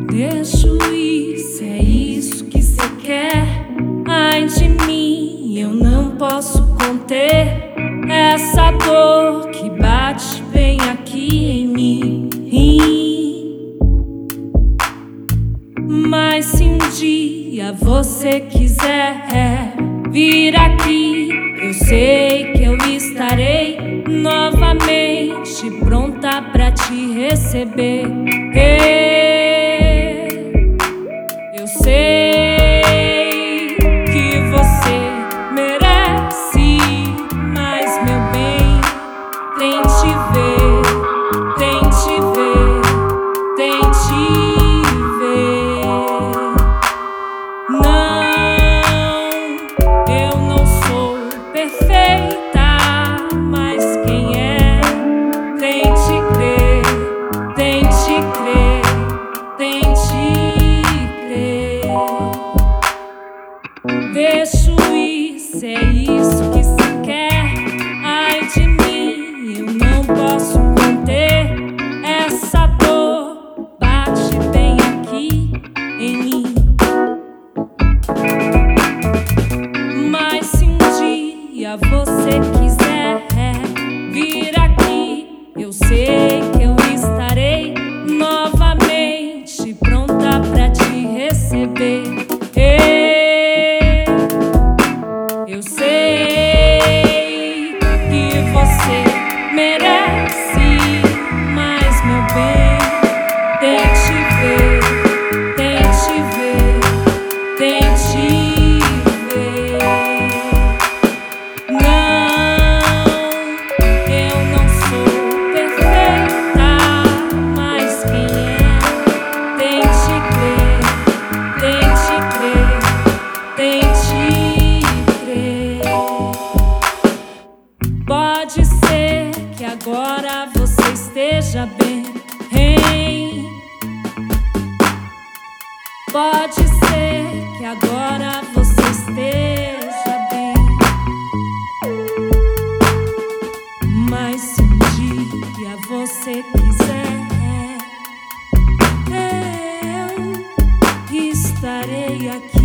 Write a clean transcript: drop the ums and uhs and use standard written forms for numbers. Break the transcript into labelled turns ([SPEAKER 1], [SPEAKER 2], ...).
[SPEAKER 1] Deixo ir, se é isso que cê quer. Ai de mim, eu não posso conter essa dor que bate bem aqui em mim. Mas se um dia você quiser vir aqui, eu sei que eu estarei novamente pronta pra te receber. Eu sei que você merece, mas meu bem, tente ver, tente ver, tente ver. Não, eu não sou perfeita, mas quem é, tente crer, tente crer, tente crer. Deixo ir, se é isso que cê quer. Ai de mim, eu não posso conter essa dor, bate bem aqui em mim. Mas se um dia você quiser vir aqui, eu sei que eu estarei novamente pronta pra te receber. Eu sei que você merece, mas meu bem, tente ver, tente ver, tente ver. Não, eu não sou perfeita, mas quem é, tente crer, tente crer, tente crer. Pode ser que agora você esteja bem. Pode ser que agora você esteja bem. Mas se um dia você quiser, eu estarei aqui.